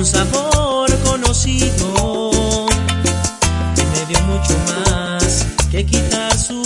un sabor conocido, me dio mucho más que quitar su